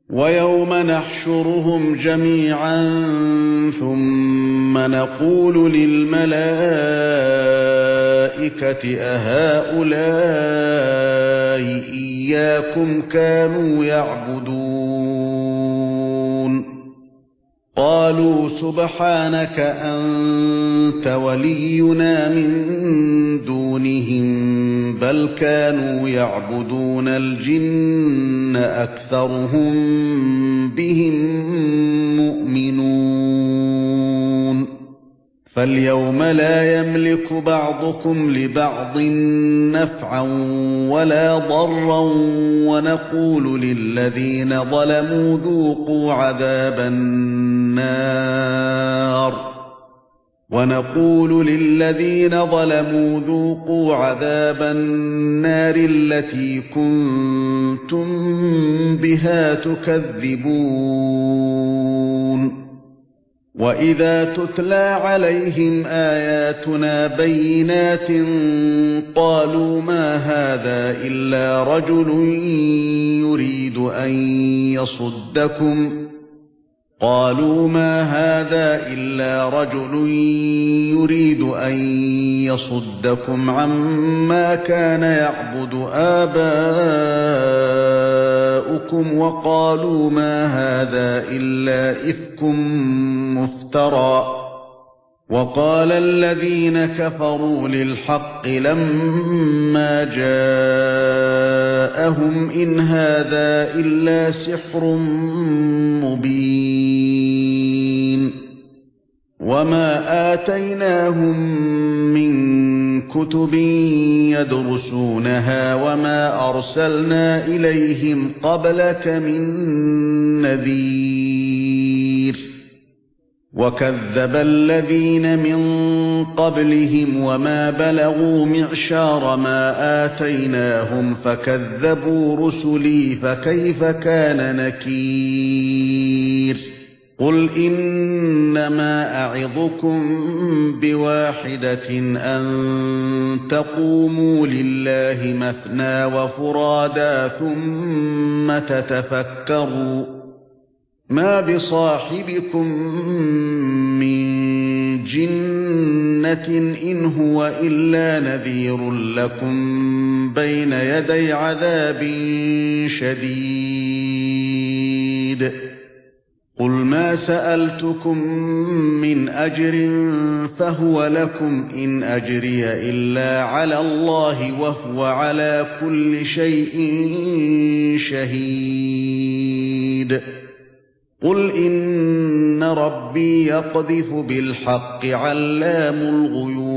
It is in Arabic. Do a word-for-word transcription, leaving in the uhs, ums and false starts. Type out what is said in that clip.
وَيَوْمَ نَحْشُرُهُمْ جَمِيعًا ثُمَّ نَقُولُ لِلْمَلَائِكَةِ أَهَؤُلَاءِ إِيَّاكُمْ كَانُوا يَعْبُدُونَ قَالُوا سُبْحَانَكَ أَنْتَ وَلِيُّنَا مِنْ دُونِهِمْ بَلْ كَانُوا يَعْبُدُونَ الْجِنَّ أَكْثَرُهُمْ بِهِمْ مُؤْمِنُونَ فَالْيَوْمَ لَا يَمْلِكُ بَعْضُكُمْ لِبَعْضٍ نَفْعًا وَلَا ضَرًّا وَنَقُولُ لِلَّذِينَ ظَلَمُوا ذُوقُوا عَذَابَ النَّارِ وَنَقُولُ لِلَّذِينَ ظَلَمُوا ذُوقُوا عَذَابَ النَّارِ الَّتِي كُنتُم بِهَا تُكَذِّبُونَ وَإِذَا تُتْلَى عَلَيْهِمْ آيَاتُنَا بَيِّنَاتٍ قَالُوا مَا هَذَا إِلَّا رَجُلٌ يُرِيدُ أَن يَصُدَّكُمْ قالوا ما هذا إلا رجل يريد أن يصدكم عما كان يعبد آباؤكم وقالوا ما هذا إلا إفك مفترى وقال الذين كفروا للحق لما جاءهم إن هذا إلا سحر مبين وما آتيناهم من كتب يدرسونها وما أرسلنا إليهم قبلك من نذير وَكَذَّبَ الَّذِينَ مِن قَبْلِهِمْ وَمَا بَلَغُوا مِعْشَارَ مَا آتَيْنَاهُمْ فَكَذَّبُوا رُسُلِي فَكَيْفَ كَانَ نَكِيرِ قُلْ إِنَّمَا أَعِظُكُم بِوَاحِدَةٍ أَن تَقُومُوا لِلَّهِ مَثْنَى وَفُرَادَى ثُمَّ تَتَفَكَّرُوا ما بصاحبكم من جنة إن هو إلا نذير لكم بين يدي عذاب شديد قل ما سألتكم من أجر فهو لكم إن أجري إلا على الله وهو على كل شيء شهيد قُلْ إِنَّ رَبِّي يَقْذِفُ بِالْحَقِّ عَلَّامُ الْغُيُوبِ